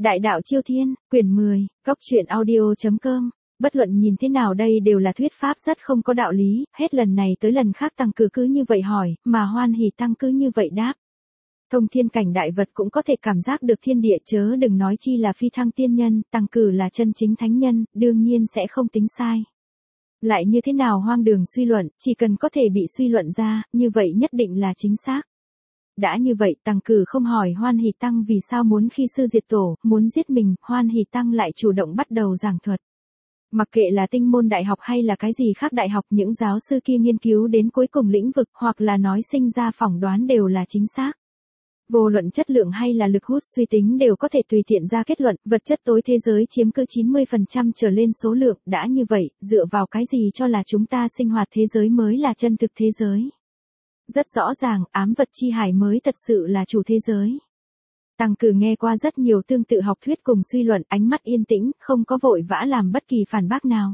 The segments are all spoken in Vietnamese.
Đại đạo Chiêu Thiên, quyển 10, góc truyện audio.com. Bất luận nhìn thế nào đây đều là thuyết pháp rất không có đạo lý, hết lần này tới lần khác Tăng Cử cứ như vậy hỏi, mà Hoan Hỷ Tăng cứ như vậy đáp. Thông thiên cảnh đại vật cũng có thể cảm giác được thiên địa, chớ đừng nói chi là phi thăng tiên nhân, Tăng Cử là chân chính thánh nhân, đương nhiên sẽ không tính sai. Lại như thế nào hoang đường suy luận, chỉ cần có thể bị suy luận ra, như vậy nhất định là chính xác. Đã như vậy, Tăng Cử không hỏi Hoan Hỷ Tăng vì sao muốn khi sư diệt tổ, muốn giết mình, Hoan Hỷ Tăng lại chủ động bắt đầu giảng thuật. Mặc kệ là tinh môn đại học hay là cái gì khác đại học, những giáo sư kia nghiên cứu đến cuối cùng lĩnh vực, hoặc là nói sinh ra phỏng đoán đều là chính xác. Vô luận chất lượng hay là lực hút suy tính đều có thể tùy tiện ra kết luận, vật chất tối thế giới chiếm cứ 90% trở lên số lượng, đã như vậy, dựa vào cái gì cho là chúng ta sinh hoạt thế giới mới là chân thực thế giới. Rất rõ ràng, ám vật chi hải mới thật sự là chủ thế giới. Tăng Cử nghe qua rất nhiều tương tự học thuyết cùng suy luận, ánh mắt yên tĩnh, không có vội vã làm bất kỳ phản bác nào.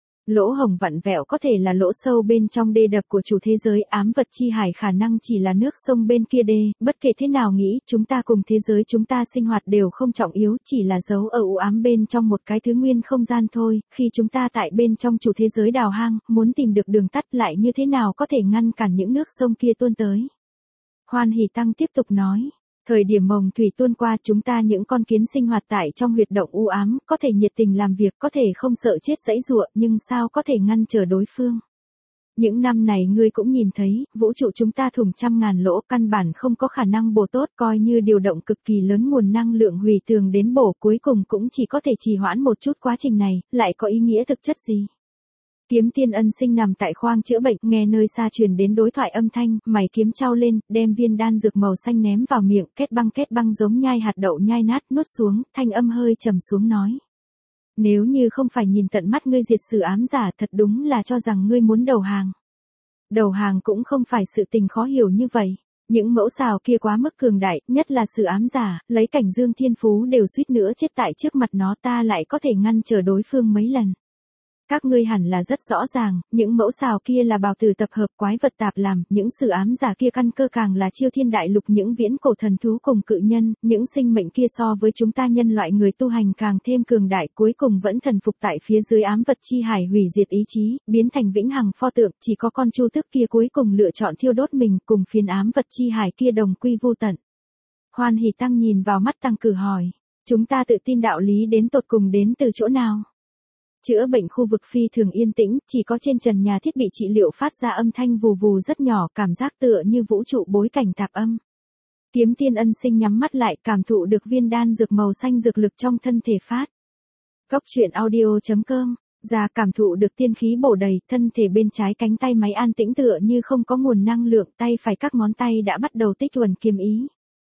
Lỗ hổng vặn vẹo có thể là lỗ sâu bên trong đê đập của chủ thế giới, ám vật chi hải khả năng chỉ là nước sông bên kia đê, bất kể thế nào nghĩ, chúng ta cùng thế giới chúng ta sinh hoạt đều không trọng yếu, chỉ là dấu ở u ám bên trong một cái thứ nguyên không gian thôi, khi chúng ta tại bên trong chủ thế giới đào hang, muốn tìm được đường tắt lại như thế nào có thể ngăn cản những nước sông kia tuôn tới. Hoan Hỷ Tăng tiếp tục nói. Thời điểm mồng thủy tuôn qua, chúng ta những con kiến sinh hoạt tại trong huyệt động u ám, có thể nhiệt tình làm việc, có thể không sợ chết giãy giụa, nhưng sao có thể ngăn trở đối phương. Những năm này ngươi cũng nhìn thấy, vũ trụ chúng ta thủng trăm ngàn lỗ, căn bản không có khả năng bổ tốt, coi như điều động cực kỳ lớn nguồn năng lượng hủy tường đến bổ, cuối cùng cũng chỉ có thể trì hoãn một chút quá trình này, lại có ý nghĩa thực chất gì. Kiếm Tiên Ân Sinh nằm tại khoang chữa bệnh, nghe nơi xa truyền đến đối thoại âm thanh, mày kiếm chau lên, đem viên đan dược màu xanh ném vào miệng, kết băng giống nhai hạt đậu nhai nát, nuốt xuống, thanh âm hơi trầm xuống nói. Nếu như không phải nhìn tận mắt ngươi diệt sử ám giả, thật đúng là cho rằng ngươi muốn đầu hàng. Đầu hàng cũng không phải sự tình khó hiểu như vậy. Những mẫu xào kia quá mức cường đại, nhất là sử ám giả, lấy cảnh Dương Thiên Phú đều suýt nữa chết tại trước mặt nó, ta lại có thể ngăn trở đối phương mấy lần. Các ngươi hẳn là rất rõ ràng, những mẫu xào kia là bào tử tập hợp quái vật tạp làm, những sử ám giả kia căn cơ càng là chiêu thiên đại lục những viễn cổ thần thú cùng cự nhân, những sinh mệnh kia so với chúng ta nhân loại người tu hành càng thêm cường đại, cuối cùng vẫn thần phục tại phía dưới ám vật chi hải, hủy diệt ý chí, biến thành vĩnh hằng pho tượng, chỉ có con chu tước kia cuối cùng lựa chọn thiêu đốt mình, cùng phiến ám vật chi hải kia đồng quy vô tận. Hoan Hỷ Tăng nhìn vào mắt Tăng Cử hỏi, chúng ta tự tin đạo lý đến tột cùng đến từ chỗ nào? Chữa bệnh khu vực phi thường yên tĩnh, chỉ có trên trần nhà thiết bị trị liệu phát ra âm thanh vù vù rất nhỏ, cảm giác tựa như vũ trụ bối cảnh tạp âm. Kiếm Tiên Ân Sinh nhắm mắt lại, cảm thụ được viên đan dược màu xanh dược lực trong thân thể phát. Góc truyện audio.com, ra cảm thụ được tiên khí bổ đầy, thân thể bên trái cánh tay máy an tĩnh tựa như không có nguồn năng lượng, tay phải các ngón tay đã bắt đầu tích uẩn kiếm ý.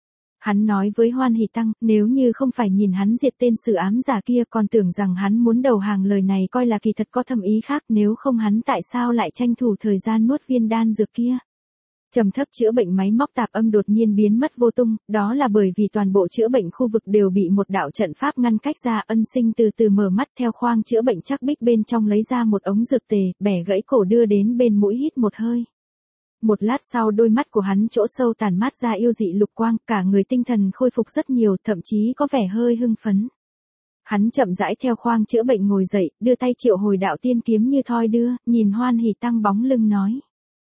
Hắn nói với Hoan Hỷ Tăng, nếu như không phải nhìn hắn diệt tên sử ám giả kia, còn tưởng rằng hắn muốn đầu hàng, lời này coi là kỳ thật có thâm ý khác, nếu không hắn tại sao lại tranh thủ thời gian nuốt viên đan dược kia. Trầm thấp chữa bệnh máy móc tạp âm đột nhiên biến mất vô tung, đó là bởi vì toàn bộ chữa bệnh khu vực đều bị một đạo trận pháp ngăn cách ra. Ân Sinh từ từ mở mắt, theo khoang chữa bệnh chắc bích bên trong lấy ra một ống dược tề, bẻ gãy cổ đưa đến bên mũi hít một hơi. Một lát sau đôi mắt của hắn chỗ sâu tàn mát ra yêu dị lục quang, cả người tinh thần khôi phục rất nhiều, thậm chí có vẻ hơi hưng phấn. Hắn chậm rãi theo khoang chữa bệnh ngồi dậy, đưa tay triệu hồi đạo tiên kiếm như thoi đưa, nhìn Hoan Hỷ Tăng bóng lưng nói.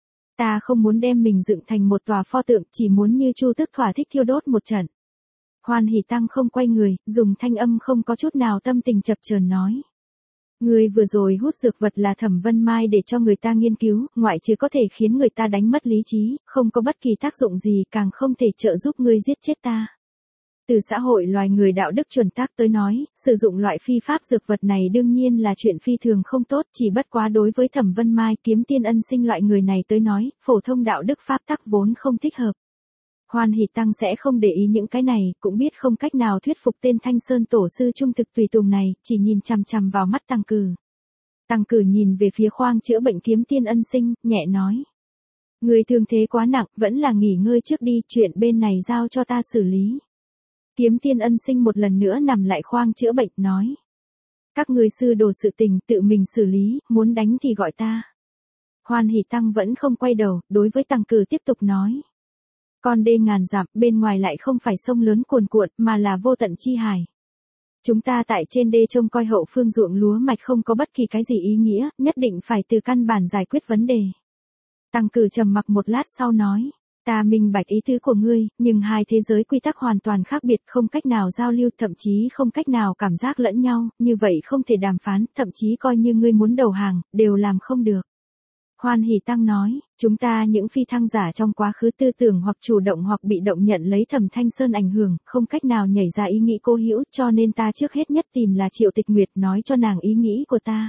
Ta không muốn đem mình dựng thành một tòa pho tượng, chỉ muốn như Chu Tước thỏa thích thiêu đốt một trận. Hoan Hỷ Tăng không quay người, dùng thanh âm không có chút nào tâm tình chập chờn nói. Người vừa rồi hút dược vật là Thẩm Vân Mai để cho người ta nghiên cứu, ngoại trừ có thể khiến người ta đánh mất lý trí, không có bất kỳ tác dụng gì, càng không thể trợ giúp ngươi giết chết ta. Từ xã hội loài người đạo đức chuẩn tắc tới nói, sử dụng loại phi pháp dược vật này đương nhiên là chuyện phi thường không tốt, chỉ bất quá đối với Thẩm Vân Mai, Kiếm Tiên Ân Sinh loại người này tới nói, phổ thông đạo đức pháp tắc vốn không thích hợp. Hoan Hỷ Tăng sẽ không để ý những cái này, cũng biết không cách nào thuyết phục tên Thanh Sơn tổ sư trung thực tùy tùng này, chỉ nhìn chằm chằm vào mắt Tăng Cử. Tăng Cử nhìn về phía khoang chữa bệnh Kiếm Tiên Ân Sinh, nhẹ nói. Người thương thế quá nặng, vẫn là nghỉ ngơi trước đi, chuyện bên này giao cho ta xử lý. Kiếm Tiên Ân Sinh một lần nữa nằm lại khoang chữa bệnh, nói. Các người sư đồ sự tình tự mình xử lý, muốn đánh thì gọi ta. Hoan Hỷ Tăng vẫn không quay đầu, đối với Tăng Cử tiếp tục nói. Con đê ngàn dặm, bên ngoài lại không phải sông lớn cuồn cuộn, mà là vô tận chi hải. Chúng ta tại trên đê trông coi hậu phương ruộng lúa mạch không có bất kỳ cái gì ý nghĩa, nhất định phải từ căn bản giải quyết vấn đề. Tăng Cử trầm mặc một lát sau nói, ta minh bạch ý tứ của ngươi, nhưng hai thế giới quy tắc hoàn toàn khác biệt, không cách nào giao lưu, thậm chí không cách nào cảm giác lẫn nhau, như vậy không thể đàm phán, thậm chí coi như ngươi muốn đầu hàng, đều làm không được. Hoan Hỷ Tăng nói, chúng ta những phi thăng giả trong quá khứ tư tưởng hoặc chủ động hoặc bị động nhận lấy Thẩm Thanh Sơn ảnh hưởng, không cách nào nhảy ra ý nghĩ cố hữu, cho nên ta trước hết nhất tìm là Triệu Tịch Nguyệt nói cho nàng ý nghĩ của ta.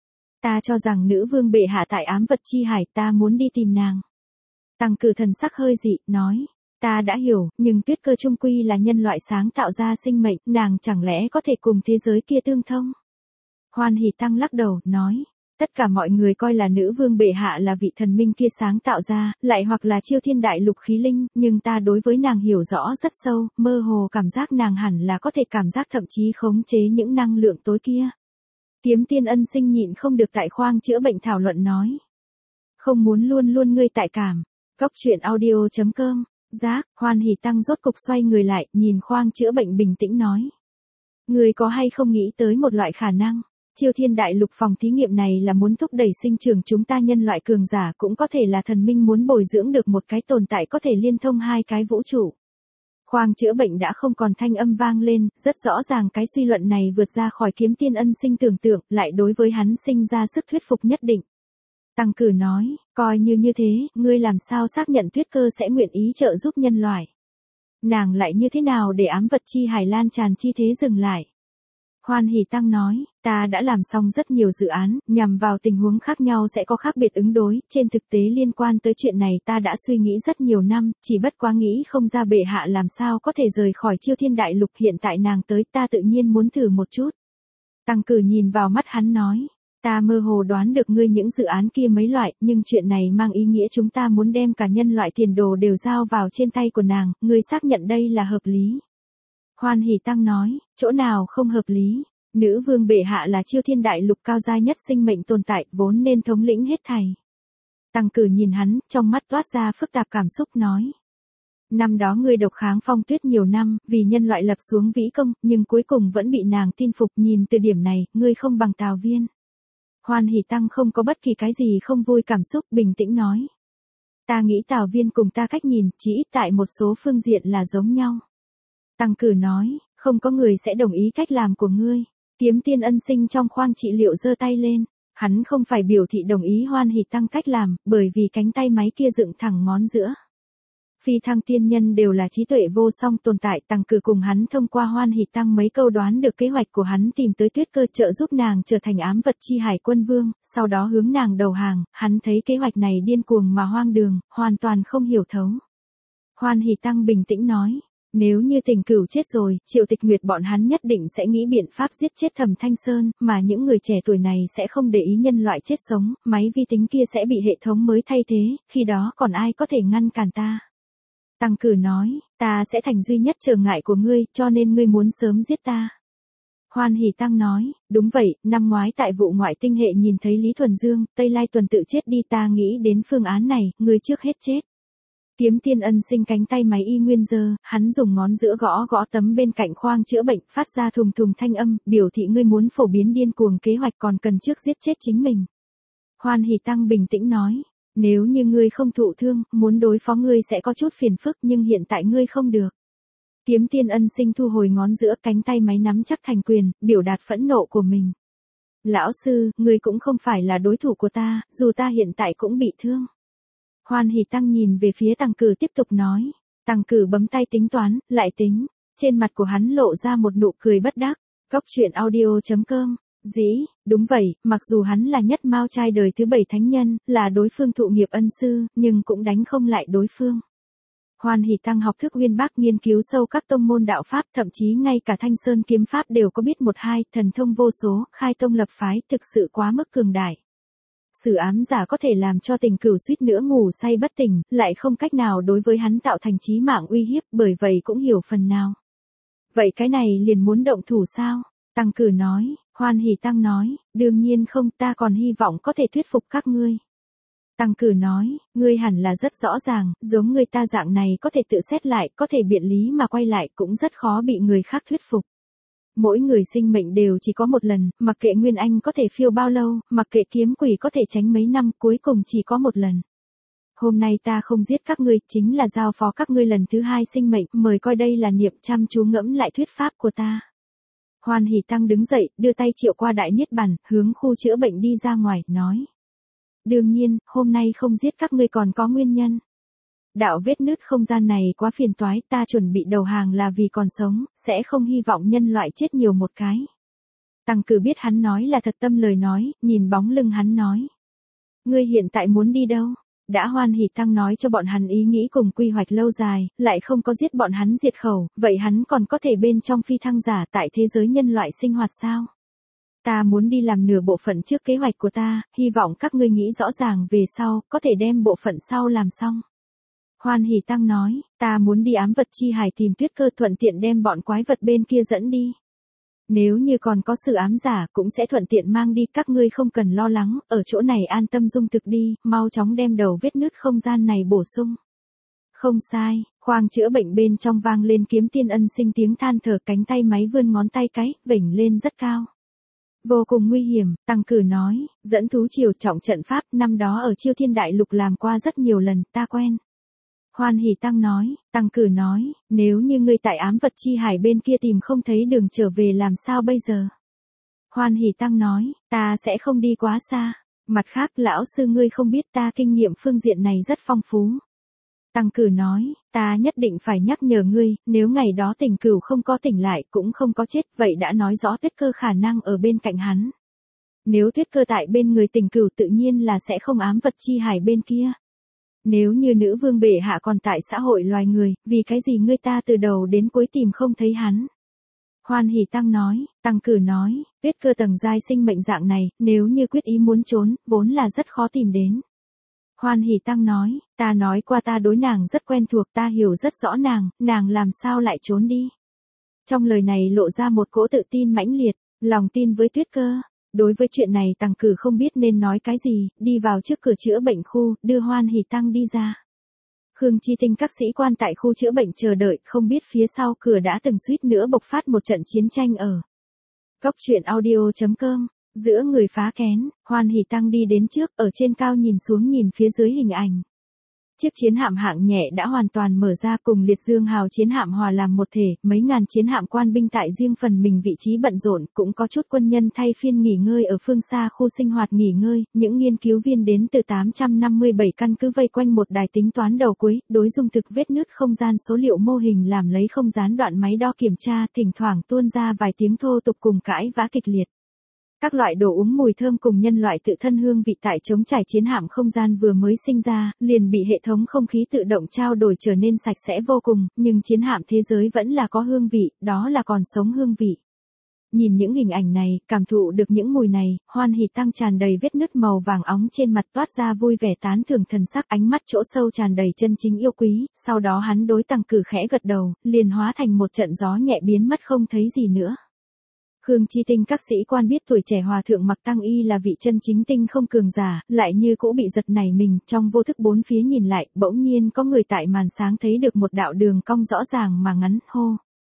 Ta cho rằng nữ vương bệ hạ tại ám vật chi hải, ta muốn đi tìm nàng. Tăng Cử thần sắc hơi dị, nói, ta đã hiểu, nhưng Tuyết Cơ chung quy là nhân loại sáng tạo ra sinh mệnh, nàng chẳng lẽ có thể cùng thế giới kia tương thông? Hoan Hỷ Tăng lắc đầu, nói, tất cả mọi người coi là nữ vương bệ hạ là vị thần minh kia sáng tạo ra, lại hoặc là Chiêu Thiên Đại Lục khí linh, nhưng ta đối với nàng hiểu rõ rất sâu, mơ hồ cảm giác nàng hẳn là có thể cảm giác thậm chí khống chế những năng lượng tối kia. Kiếm Tiên Ân Sinh nhịn không được tại khoang chữa bệnh thảo luận nói. Không muốn luôn luôn ngươi tại cảm. Góc truyện audio.com. Giác, Hoan Hỷ Tăng rốt cục xoay người lại, nhìn khoang chữa bệnh bình tĩnh nói. Ngươi có hay không nghĩ tới một loại khả năng? Chiêu Thiên Đại Lục phòng thí nghiệm này là muốn thúc đẩy sinh trưởng chúng ta nhân loại cường giả, cũng có thể là thần minh muốn bồi dưỡng được một cái tồn tại có thể liên thông hai cái vũ trụ. Khoang chữa bệnh đã không còn thanh âm vang lên, rất rõ ràng cái suy luận này vượt ra khỏi Kiếm Tiên Ân Sinh tưởng tượng, lại đối với hắn sinh ra sức thuyết phục nhất định. Tăng Cử nói, coi như thế, ngươi làm sao xác nhận Tuyết Cơ sẽ nguyện ý trợ giúp nhân loại? Nàng lại như thế nào để ám vật chi hải lan tràn chi thế dừng lại? Hoan Hỷ Tăng nói, ta đã làm xong rất nhiều dự án, nhằm vào tình huống khác nhau sẽ có khác biệt ứng đối, trên thực tế liên quan tới chuyện này ta đã suy nghĩ rất nhiều năm, chỉ bất quá nghĩ không ra bệ hạ làm sao có thể rời khỏi Chiêu Thiên Đại Lục, hiện tại nàng tới ta tự nhiên muốn thử một chút. Tăng Cử nhìn vào mắt hắn nói, ta mơ hồ đoán được ngươi những dự án kia mấy loại, nhưng chuyện này mang ý nghĩa chúng ta muốn đem cả nhân loại tiền đồ đều giao vào trên tay của nàng, ngươi xác nhận đây là hợp lý. Hoan Hỷ Tăng nói, chỗ nào không hợp lý, nữ vương bệ hạ là Chiêu Thiên Đại Lục cao giai nhất sinh mệnh tồn tại, vốn nên thống lĩnh hết thảy. Tăng Cử nhìn hắn, trong mắt toát ra phức tạp cảm xúc nói. Năm đó ngươi độc kháng Phong Tuyết nhiều năm, vì nhân loại lập xuống vĩ công, nhưng cuối cùng vẫn bị nàng tin phục, nhìn từ điểm này, ngươi không bằng Tào Viên. Hoan Hỷ Tăng không có bất kỳ cái gì không vui cảm xúc, bình tĩnh nói. Ta nghĩ Tào Viên cùng ta cách nhìn, chỉ ít tại một số phương diện là giống nhau. Tăng Cử nói, không có người sẽ đồng ý cách làm của ngươi. Kiếm Tiên Ân Sinh trong khoang trị liệu giơ tay lên. Hắn không phải biểu thị đồng ý Hoan Hỷ Tăng cách làm, bởi vì cánh tay máy kia dựng thẳng ngón giữa. Phi thăng tiên nhân đều là trí tuệ vô song tồn tại, Tăng Cử cùng hắn thông qua Hoan Hỷ Tăng mấy câu đoán được kế hoạch của hắn tìm tới Tuyết Cơ trợ giúp nàng trở thành ám vật chi hải quân vương, sau đó hướng nàng đầu hàng, hắn thấy kế hoạch này điên cuồng mà hoang đường, hoàn toàn không hiểu thấu. Hoan Hỷ Tăng bình tĩnh nói, nếu như Tình Cửu chết rồi, Triệu Tịch Nguyệt bọn hắn nhất định sẽ nghĩ biện pháp giết chết Thẩm Thanh Sơn, mà những người trẻ tuổi này sẽ không để ý nhân loại chết sống, máy vi tính kia sẽ bị hệ thống mới thay thế, khi đó còn ai có thể ngăn cản ta. Tăng Cử nói, ta sẽ thành duy nhất trở ngại của ngươi, cho nên ngươi muốn sớm giết ta. Hoan Hỷ Tăng nói, đúng vậy, năm ngoái tại vụ ngoại tinh hệ nhìn thấy Lý Thuần Dương, Tây Lai Tuần tự chết đi, ta nghĩ đến phương án này, ngươi trước hết chết. Kiếm Tiên Ân Sinh cánh tay máy y nguyên giơ, hắn dùng ngón giữa gõ gõ tấm bên cạnh khoang chữa bệnh, phát ra thùng thùng thanh âm, biểu thị ngươi muốn phổ biến điên cuồng kế hoạch còn cần trước giết chết chính mình. Hoan Hỷ Tăng bình tĩnh nói, nếu như ngươi không thụ thương, muốn đối phó ngươi sẽ có chút phiền phức, nhưng hiện tại ngươi không được. Kiếm Tiên Ân Sinh thu hồi ngón giữa, cánh tay máy nắm chắc thành quyền, biểu đạt phẫn nộ của mình. Lão sư, ngươi cũng không phải là đối thủ của ta, dù ta hiện tại cũng bị thương. Hoan Hỷ Tăng nhìn về phía Tăng Cử tiếp tục nói. Tăng Cử bấm tay tính toán, lại tính. Trên mặt của hắn lộ ra một nụ cười bất đắc. Góc truyện audio.com. Đúng vậy, mặc dù hắn là nhất mao trai đời thứ 7 thánh nhân, là đối phương thụ nghiệp ân sư, nhưng cũng đánh không lại đối phương. Hoan Hỷ Tăng học thức uyên bác, nghiên cứu sâu các tông môn đạo pháp, thậm chí ngay cả Thanh Sơn kiếm pháp đều có biết một hai, thần thông vô số, khai tông lập phái, thực sự quá mức cường đại. Sử ám giả có thể làm cho Tình Cửu suýt nữa ngủ say bất tỉnh, lại không cách nào đối với hắn tạo thành chí mạng uy hiếp, bởi vậy cũng hiểu phần nào. Vậy cái này liền muốn động thủ sao? Tăng Cử nói, Hoan Hỷ Tăng nói, đương nhiên không, ta còn hy vọng có thể thuyết phục các ngươi. Tăng Cử nói, ngươi hẳn là rất rõ ràng, giống người ta dạng này có thể tự xét lại, có thể biện lý mà quay lại, cũng rất khó bị người khác thuyết phục. Mỗi người sinh mệnh đều chỉ có một lần, mặc kệ Nguyên Anh có thể phiêu bao lâu, mặc kệ kiếm quỷ có thể tránh mấy năm, cuối cùng chỉ có một lần. Hôm nay ta không giết các ngươi, chính là giao phó các ngươi lần thứ hai sinh mệnh, mời coi đây là niệm chăm chú ngẫm lại thuyết pháp của ta. Hoan Hỷ Tăng đứng dậy, đưa tay triệu qua đại niết bàn, hướng khu chữa bệnh đi ra ngoài, nói. Đương nhiên, hôm nay không giết các ngươi còn có nguyên nhân. Đạo vết nứt không gian này quá phiền toái, ta chuẩn bị đầu hàng là vì còn sống, sẽ không hy vọng nhân loại chết nhiều một cái. Tăng Cử biết hắn nói là thật tâm lời nói, nhìn bóng lưng hắn nói. Ngươi hiện tại muốn đi đâu? Đã Hoan Hỷ Tăng nói cho bọn hắn ý nghĩ cùng quy hoạch lâu dài, lại không có giết bọn hắn diệt khẩu, vậy hắn còn có thể bên trong phi thăng giả tại thế giới nhân loại sinh hoạt sao? Ta muốn đi làm nửa bộ phận trước kế hoạch của ta, hy vọng các ngươi nghĩ rõ ràng về sau, có thể đem bộ phận sau làm xong. Hoan Hỷ Tăng nói, ta muốn đi ám vật chi hải tìm Tuyết Cơ thuận tiện đem bọn quái vật bên kia dẫn đi. Nếu như còn có sự ám giả cũng sẽ thuận tiện mang đi, các ngươi không cần lo lắng, ở chỗ này an tâm dung thực đi, mau chóng đem đầu vết nứt không gian này bổ sung. Không sai, khoang chữa bệnh bên trong vang lên Kiếm Tiên Ân Sinh tiếng than thở, cánh tay máy vươn ngón tay cái, vểnh lên rất cao. Vô cùng nguy hiểm, Tăng Cử nói, dẫn thú triều trọng trận pháp, năm đó ở Chiêu Thiên Đại Lục làm qua rất nhiều lần, ta quen. Hoan Hỷ Tăng nói, Tăng Cử nói, nếu như ngươi tại ám vật chi hải bên kia tìm không thấy đường trở về làm sao bây giờ? Hoan Hỷ Tăng nói, ta sẽ không đi quá xa. Mặt khác lão sư ngươi không biết ta kinh nghiệm phương diện này rất phong phú. Tăng Cử nói, ta nhất định phải nhắc nhở ngươi, nếu ngày đó Tình Cửu không có tỉnh lại cũng không có chết, vậy đã nói rõ Tuyết Cơ khả năng ở bên cạnh hắn. Nếu Tuyết Cơ tại bên người Tình Cửu tự nhiên là sẽ không ám vật chi hải bên kia. Nếu như nữ vương bệ hạ còn tại xã hội loài người, vì cái gì ngươi ta từ đầu đến cuối tìm không thấy hắn? Hoan Hỷ Tăng nói, Tăng Cử nói, Tuyết Cơ tầng giai sinh mệnh dạng này, nếu như quyết ý muốn trốn, vốn là rất khó tìm đến. Hoan Hỷ Tăng nói, ta nói qua ta đối nàng rất quen thuộc, ta hiểu rất rõ nàng làm sao lại trốn đi. Trong lời này lộ ra một cỗ tự tin mãnh liệt, lòng tin với Tuyết Cơ. Đối với chuyện này Tăng Cử không biết nên nói cái gì, đi vào trước cửa chữa bệnh khu, đưa Hoan Hỷ Tăng đi ra. Khương Chi Tinh các sĩ quan tại khu chữa bệnh chờ đợi, không biết phía sau cửa đã từng suýt nữa bộc phát một trận chiến tranh ở. Góc truyện audio.com, giữa người phá kén, Hoan Hỷ Tăng đi đến trước, ở trên cao nhìn xuống nhìn phía dưới hình ảnh. Chiếc chiến hạm hạng nhẹ đã hoàn toàn mở ra, cùng liệt dương hào chiến hạm hòa làm một thể, mấy ngàn chiến hạm quan binh tại riêng phần mình vị trí bận rộn, cũng có chút quân nhân thay phiên nghỉ ngơi ở phương xa khu sinh hoạt nghỉ ngơi, những nghiên cứu viên đến từ 857 căn cứ vây quanh một đài tính toán đầu cuối, đối dung thực vết nứt không gian số liệu mô hình làm lấy không gián đoạn máy đo kiểm tra, thỉnh thoảng tuôn ra vài tiếng thô tục cùng cãi vã kịch liệt. Các loại đồ uống mùi thơm cùng nhân loại tự thân hương vị tại chống trải chiến hạm không gian vừa mới sinh ra, liền bị hệ thống không khí tự động trao đổi trở nên sạch sẽ vô cùng, nhưng chiến hạm thế giới vẫn là có hương vị, đó là còn sống hương vị. Nhìn những hình ảnh này, cảm thụ được những mùi này, Hoan Hỷ Tăng tràn đầy vết nứt màu vàng óng trên mặt toát ra vui vẻ tán thưởng thần sắc, ánh mắt chỗ sâu tràn đầy chân chính yêu quý, sau đó hắn đối Tăng Cử khẽ gật đầu, liền hóa thành một trận gió nhẹ biến mất không thấy gì nữa. Khương Chi Tinh các sĩ quan biết tuổi trẻ hòa thượng mặc tăng y là vị chân chính tinh không cường giả, lại như cũ bị giật nảy mình, trong vô thức bốn phía nhìn lại, bỗng nhiên có người tại màn sáng thấy được một đạo đường cong rõ ràng mà ngắn, hô.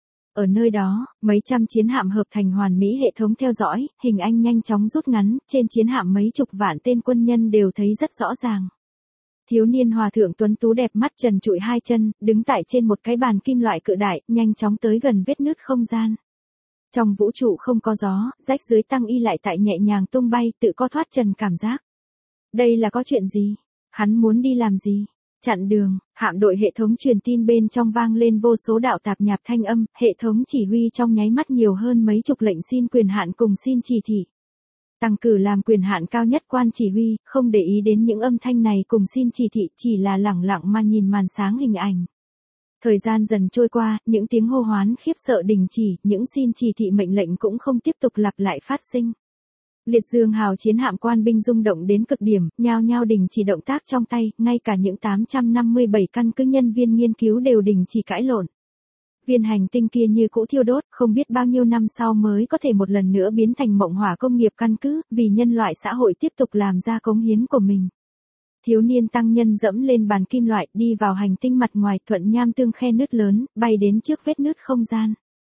Ở nơi đó, mấy trăm chiến hạm hợp thành hoàn mỹ hệ thống theo dõi, hình ảnh nhanh chóng rút ngắn, trên chiến hạm mấy chục vạn tên quân nhân đều thấy rất rõ ràng. Thiếu niên hòa thượng tuấn tú đẹp mắt trần trụi hai chân, đứng tại trên một cái bàn kim loại cự đại, nhanh chóng tới gần vết nứt không gian. Trong vũ trụ không có gió, rách dưới tăng y lại tại nhẹ nhàng tung bay, tự có thoát trần cảm giác. Đây là có chuyện gì? Hắn muốn đi làm gì? Chặn đường, hạm đội hệ thống truyền tin bên trong vang lên vô số đạo tạp nhạp thanh âm, hệ thống chỉ huy trong nháy mắt nhiều hơn mấy chục lệnh xin quyền hạn cùng xin chỉ thị. Tăng Cử làm quyền hạn cao nhất quan chỉ huy, không để ý đến những âm thanh này cùng xin chỉ thị, chỉ là lẳng lặng mà nhìn màn sáng hình ảnh. Thời gian dần trôi qua, những tiếng hô hoán khiếp sợ đình chỉ, những xin chỉ thị mệnh lệnh cũng không tiếp tục lặp lại phát sinh. Liệt dương hào chiến hạm quan binh rung động đến cực điểm, nhao nhao đình chỉ động tác trong tay, ngay cả những 857 căn cứ nhân viên nghiên cứu đều đình chỉ cãi lộn. Viên hành tinh kia như cũ thiêu đốt, không biết bao nhiêu năm sau mới có thể một lần nữa biến thành mộng hỏa công nghiệp căn cứ, vì nhân loại xã hội tiếp tục làm ra cống hiến của mình. Thiếu niên tăng nhân dẫm lên bàn kim loại, đi vào hành tinh mặt ngoài, thuận nham tương khe nứt lớn, bay đến trước vết nứt không gian.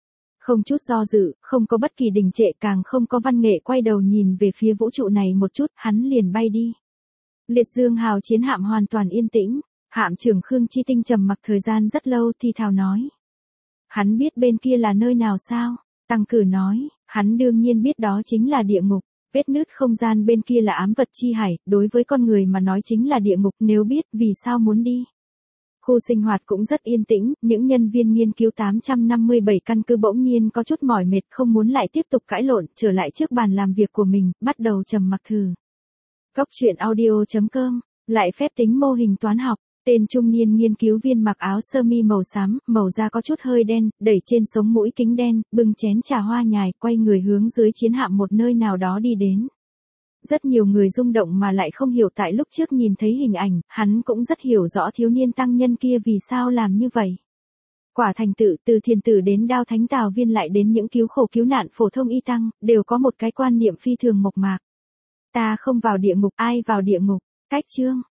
Không chút do dự, không có bất kỳ đình trệ, càng không có văn nghệ, quay đầu nhìn về phía vũ trụ này một chút, hắn liền bay đi. Liệt dương hào chiến hạm hoàn toàn yên tĩnh, hạm trưởng Khương Chi Tinh trầm mặc thời gian rất lâu thì thào nói. Hắn biết bên kia là nơi nào sao? Tăng Cử nói, hắn đương nhiên biết đó chính là địa ngục, vết nứt không gian bên kia là ám vật chi hải, đối với con người mà nói chính là địa ngục, nếu biết vì sao muốn đi. Khu sinh hoạt cũng rất yên tĩnh, những nhân viên nghiên cứu 857 căn cứ bỗng nhiên có chút mỏi mệt, không muốn lại tiếp tục cãi lộn, trở lại trước bàn làm việc của mình, bắt đầu trầm mặc thử. Góc truyện audio.com, lại phép tính mô hình toán học, tên trung niên nghiên cứu viên mặc áo sơ mi màu xám, màu da có chút hơi đen, đẩy trên sống mũi kính đen, bưng chén trà hoa nhài, quay người hướng dưới chiến hạm một nơi nào đó đi đến. Rất nhiều người rung động mà lại không hiểu tại lúc trước nhìn thấy hình ảnh, hắn cũng rất hiểu rõ thiếu niên tăng nhân kia vì sao làm như vậy. Quả thành tự, từ thiền tử đến đao thánh tào viên lại đến những cứu khổ cứu nạn phổ thông y tăng, đều có một cái quan niệm phi thường mộc mạc. Ta không vào địa ngục, ai vào địa ngục? Cách chương.